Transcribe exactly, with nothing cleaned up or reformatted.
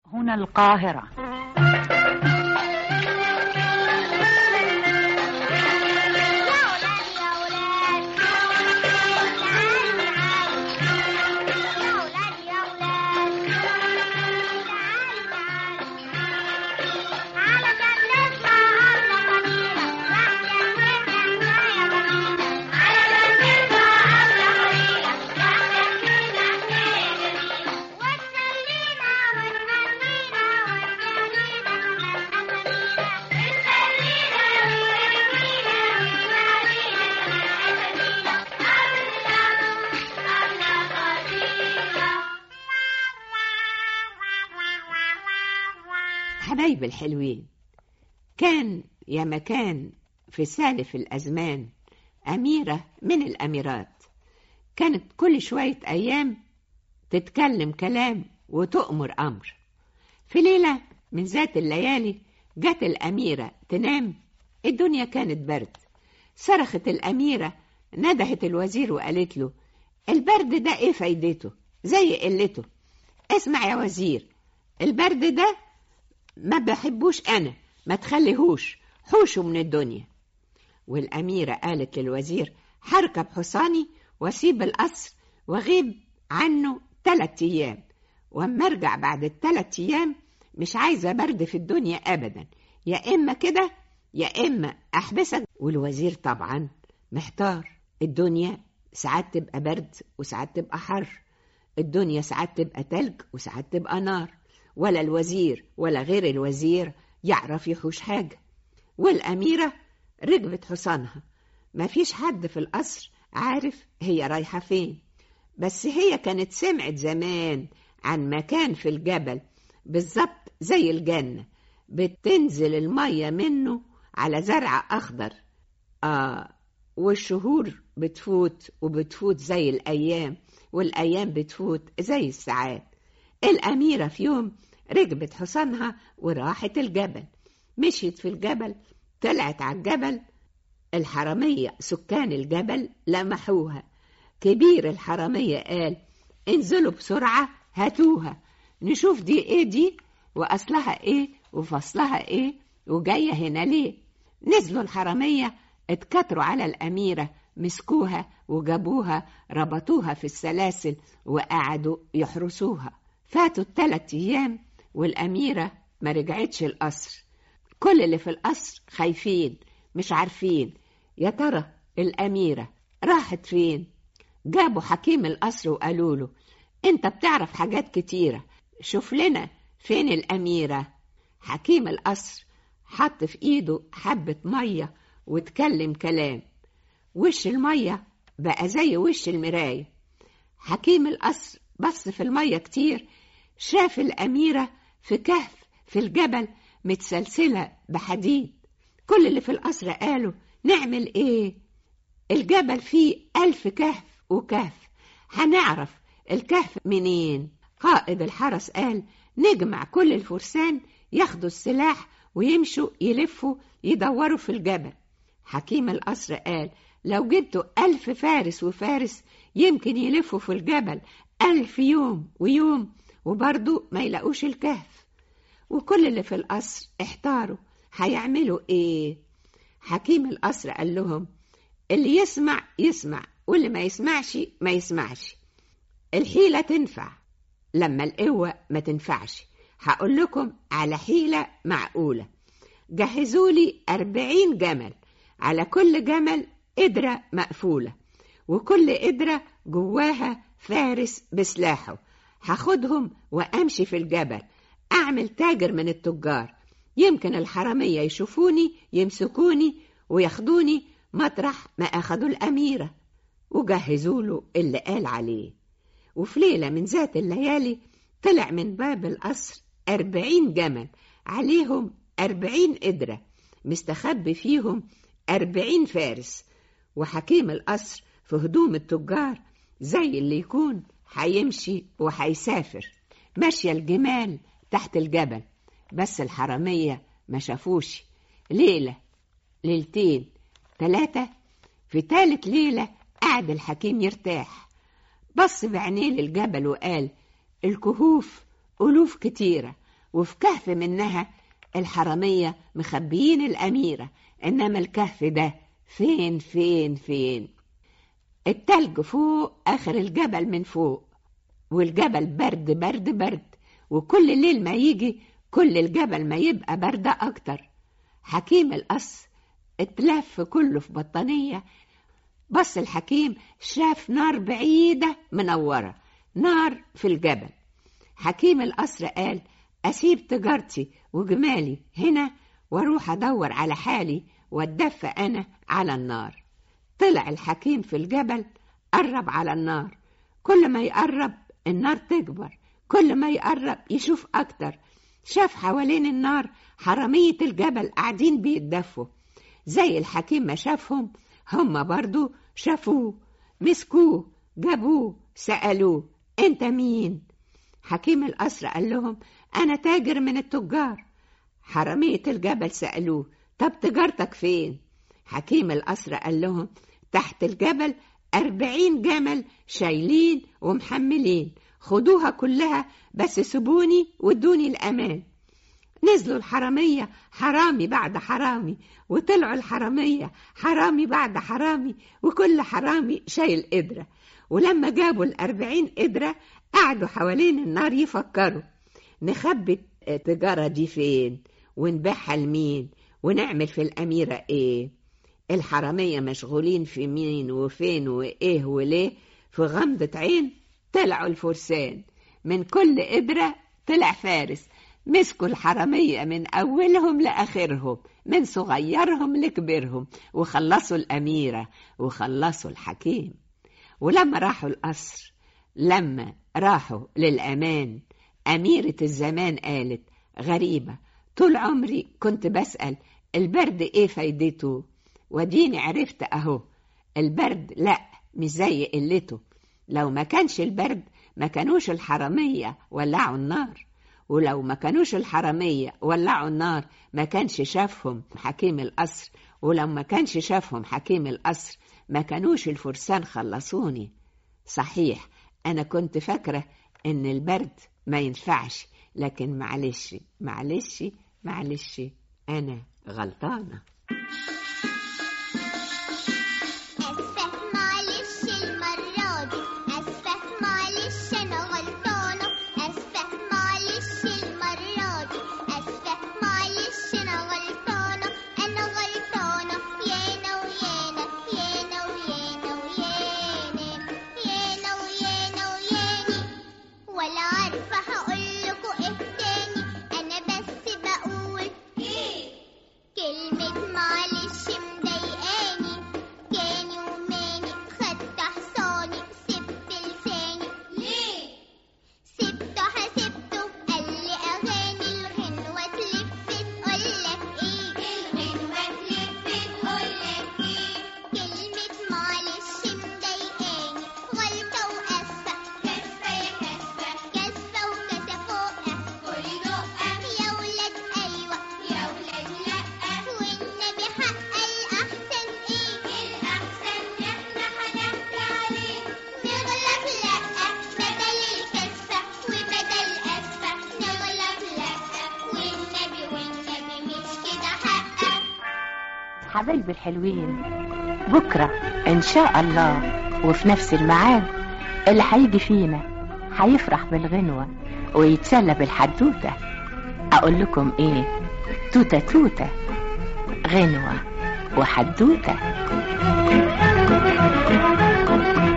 هنا القاهرة. حبايب الحلوين، كان يا مكان في سالف الأزمان أميرة من الأميرات، كانت كل شوية أيام تتكلم كلام وتؤمر أمر. في ليلة من ذات الليالي جت الأميرة تنام، الدنيا كانت برد. صرخت الأميرة، ندهت الوزير وقالت له: البرد ده إيه فايدته زي قلته؟ اسمع يا وزير، البرد ده ما بحبوش أنا، ما تخليهوش، حوشه من الدنيا. والأميرة قالت للوزير: هركب حصاني واسيب القصر وغيب عنه ثلاث أيام، واما ارجع بعد الثلاث أيام مش عايزة برد في الدنيا أبدا، يا إما كده يا إما أحبسك. والوزير طبعا محتار، الدنيا ساعات تبقى برد وساعات تبقى حر، الدنيا ساعات تبقى تلج وساعات تبقى نار، ولا الوزير ولا غير الوزير يعرف يحوش حاجة. والأميرة ركبت حصانها، ما فيش حد في القصر عارف هي رايحة فين، بس هي كانت سمعت زمان عن مكان في الجبل بالظبط زي الجنة، بتنزل المية منه على زرع أخضر. آه والشهور بتفوت وبتفوت زي الأيام، والأيام بتفوت زي الساعات. الأميرة في يوم ركبت حصانها وراحت الجبل، مشيت في الجبل، طلعت على الجبل. الحرامية سكان الجبل لمحوها، كبير الحرامية قال: انزلوا بسرعة هاتوها، نشوف دي ايه دي وأصلها ايه وفصلها ايه وجاية هنا ليه. نزلوا الحرامية، اتكتروا على الأميرة، مسكوها وجابوها ربطوها في السلاسل وقعدوا يحرسوها. فاتوا الثلاث أيام والأميرة ما رجعتش القصر. كل اللي في القصر خايفين، مش عارفين يا ترى الأميرة راحت فين. جابوا حكيم القصر وقالوا له: انت بتعرف حاجات كتيرة، شوف لنا فين الأميرة. حكيم القصر حط في ايده حبة مية واتكلم كلام، وش المية بقى زي وش المراية. حكيم القصر بص في المية كتير، شاف الأميرة في كهف في الجبل متسلسلة بحديد. كل اللي في القصر قالوا: نعمل ايه؟ الجبل فيه ألف كهف وكهف، هنعرف الكهف منين؟ قائد الحرس قال: نجمع كل الفرسان ياخدوا السلاح ويمشوا يلفوا يدوروا في الجبل. حكيم القصر قال: لو جبتوا ألف فارس وفارس يمكن يلفوا في الجبل ألف يوم ويوم وبرضو ما يلاقوش الكهف. وكل اللي في القصر احتاروا هيعملوا ايه. حكيم القصر قال لهم: اللي يسمع يسمع واللي ما يسمعش ما يسمعش، الحيلة تنفع لما القوة ما تنفعش. هقول لكم على حيلة معقولة. جهزوا لي أربعين جمل، على كل جمل قدرة مقفولة، وكل قدرة جواها فارس بسلاحه. هاخدهم وأمشي في الجبل، أعمل تاجر من التجار، يمكن الحرامية يشوفوني يمسكوني وياخدوني مطرح ما أخدوا الأميرة. وجهزوا له اللي قال عليه. وفي ليلة من ذات الليالي طلع من باب القصر أربعين جمل، عليهم أربعين قدرة، مستخبي فيهم أربعين فارس. وحكيم القصر في هدوم التجار زي اللي يكون هيمشي وهيسافر، ماشية الجمال تحت الجبل. بس الحرامية ما شافوش. ليلة ليلتين ثلاثة، في ثالث ليلة قعد الحكيم يرتاح، بص بعينيه للجبل وقال: الكهوف ألوف كتيرة وفي كهف منها الحرامية مخبيين الأميرة، إنما الكهف ده فين فين فين؟ التلج فوق آخر الجبل من فوق، والجبل برد برد برد، وكل ليل ما يجي كل الجبل ما يبقى برد أكتر. حكيم القصر اتلف كله في بطانية. بص الحكيم شاف نار بعيدة منورة، نار في الجبل. حكيم القصر قال أسيب تجارتي وجمالي هنا واروح أدور على حالي واتدفى أنا على النار. طلع الحكيم في الجبل، قرب على النار. كل ما يقرب النار تكبر، كل ما يقرب يشوف أكتر. شاف حوالين النار حرامية الجبل قاعدين بيتدفوا. زي الحكيم ما شافهم هم برضو شافوه، مسكوه جابوه سألوه انت مين؟ حكيم القصر قال لهم أنا تاجر من التجار. حرامية الجبل سألوه طب تجارتك فين؟ حكيم القصر قال لهم تحت الجبل أربعين جمل شايلين ومحملين، خدوها كلها بس سيبوني وادوني الأمان. نزلوا الحرامية حرامي بعد حرامي، وطلعوا الحرامية حرامي بعد حرامي، وكل حرامي شايل قدرة. ولما جابوا الأربعين قدرة قعدوا حوالين النار يفكروا نخبي التجارة دي فين ونبيعها لمين ونعمل في الأميرة ايه. الحرامية مشغولين في مين وفين وايه وليه. في غمضة عين طلعوا الفرسان، من كل قدرة طلع فارس. مسكوا الحرامية من أولهم لآخرهم، من صغيرهم لكبيرهم، وخلصوا الأميرة وخلصوا الحكيم. ولما راحوا القصر، لما راحوا للأمان، أميرة الزمان قالت غريبة، طول عمري كنت بسأل البرد إيه فايدته، وديني عرفت أهو. البرد لأ مش زي قلته. لو ما كانش البرد ما كانوش الحرامية ولعوا النار، ولو ما كانوش الحرامية ولعوا النار ما كانش شافهم حكيم القصر، ولو ما كانش شافهم حكيم القصر ما كانوش الفرسان خلصوني. صحيح أنا كنت فاكرة إن البرد ما ينفعش، لكن معلش معلش معلش أنا غلطانة. حبايبي الحلوين، بكرة إن شاء الله وفي نفس الميعاد اللي هيجي فينا هيفرح بالغنوة ويتسلى بالحدوتة. أقول لكم إيه؟ توتة توتة، غنوة وحدوتة.